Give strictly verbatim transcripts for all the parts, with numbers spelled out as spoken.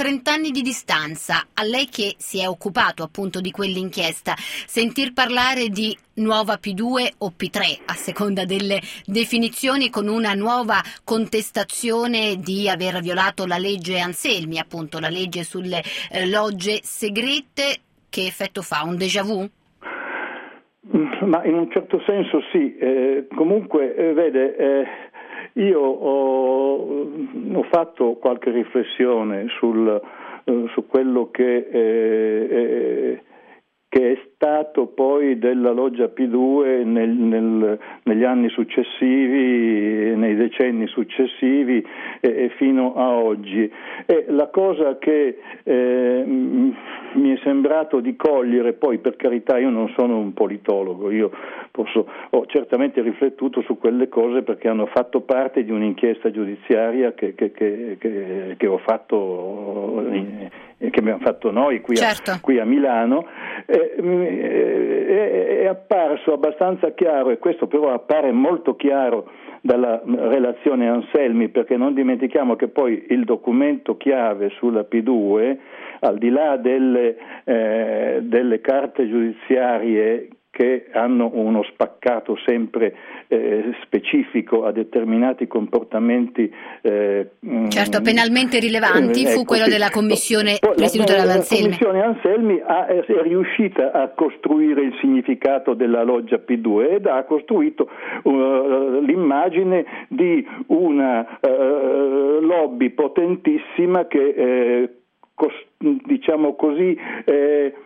trent'anni di distanza, a lei che si è occupato appunto di quell'inchiesta, sentir parlare di nuova P due o P tre, a seconda delle definizioni, con una nuova contestazione di aver violato la legge Anselmi, appunto la legge sulle eh, logge segrete, che effetto fa? Un déjà vu? Ma in un certo senso sì, eh, comunque eh, vede, eh, io ho, ho fatto qualche riflessione sul, eh, su quello che, eh, eh, che è stato poi della loggia P due nel, nel, negli anni successivi, nei decenni successivi e, e fino a oggi. E la cosa che eh, mi è sembrato di cogliere, poi per carità io non sono un politologo, io posso, ho certamente riflettuto su quelle cose perché hanno fatto parte di un'inchiesta giudiziaria che, che, che, che, che ho fatto, che abbiamo fatto noi qui, certo. a, qui a Milano. Eh, è, è apparso abbastanza chiaro, e questo però appare molto chiaro dalla relazione Anselmi, perché non dimentichiamo che poi il documento chiave sulla P due, al di là delle, eh, delle carte giudiziarie che hanno uno spaccato sempre eh, specifico a determinati comportamenti eh, certo penalmente rilevanti, eh, fu ecco, quello sì. della commissione presieduta da Anselmi. La commissione Anselmi ha, è riuscita a costruire il significato della loggia P due ed ha costruito uh, l'immagine di una uh, lobby potentissima che eh, cos- diciamo così eh,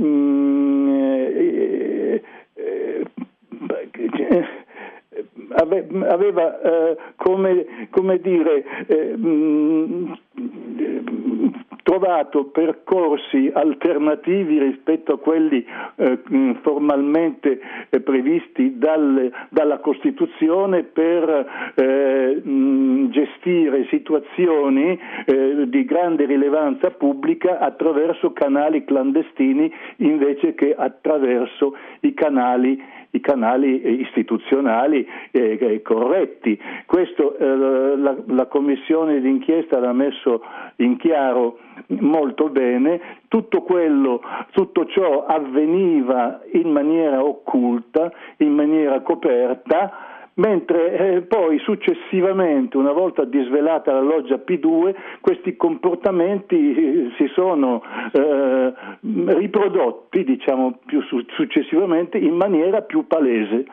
Eh, eh, eh, aveva eh, come, come dire eh, mh, trovato percorsi alternativi rispetto a quelli eh, formalmente eh, previsti dal, dalla Costituzione per eh, mh, gestire situazioni eh, di grande rilevanza pubblica attraverso canali clandestini invece che attraverso i canali i canali istituzionali eh, corretti. Questo eh, la, la commissione d'inchiesta l'ha messo in chiaro molto bene. Tutto quello, tutto ciò avveniva in maniera occulta, in maniera coperta, mentre eh, poi successivamente, una volta disvelata la loggia P due, questi comportamenti eh, si sono eh, riprodotti, diciamo più su- successivamente, in maniera più palese.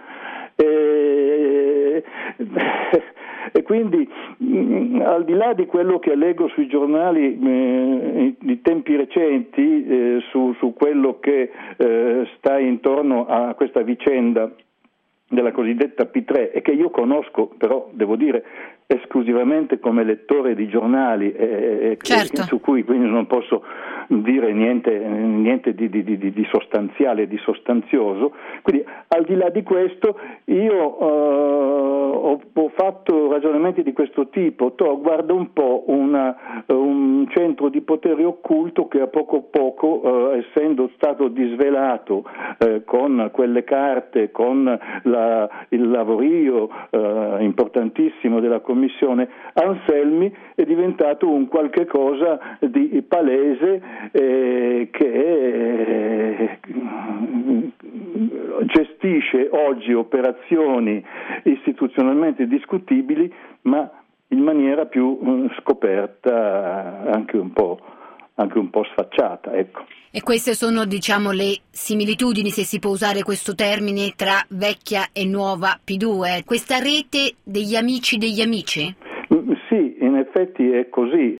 E, e quindi mh, al di là di quello che leggo sui giornali eh, di tempi recenti eh, su, su quello che eh, sta intorno a questa vicenda della cosiddetta P tre, e che io conosco, però devo dire esclusivamente come lettore di giornali, eh, certo. su cui quindi non posso dire niente, niente di, di, di, di sostanziale, di sostanzioso. Quindi al di là di questo io eh, ho, ho fatto ragionamenti di questo tipo. To, guarda un po' una, un centro di potere occulto che a poco a poco, eh, essendo stato disvelato eh, con quelle carte, con la, il lavorio eh, importantissimo della commissione Anselmi, è diventato un qualche cosa di palese eh, che eh, gestisce oggi operazioni istituzionalmente discutibili, ma in maniera più eh, scoperta, anche un po' anche un po' sfacciata, ecco. E queste sono, diciamo, le similitudini, se si può usare questo termine, tra vecchia e nuova P due, questa rete degli amici degli amici? Sì, in effetti è così.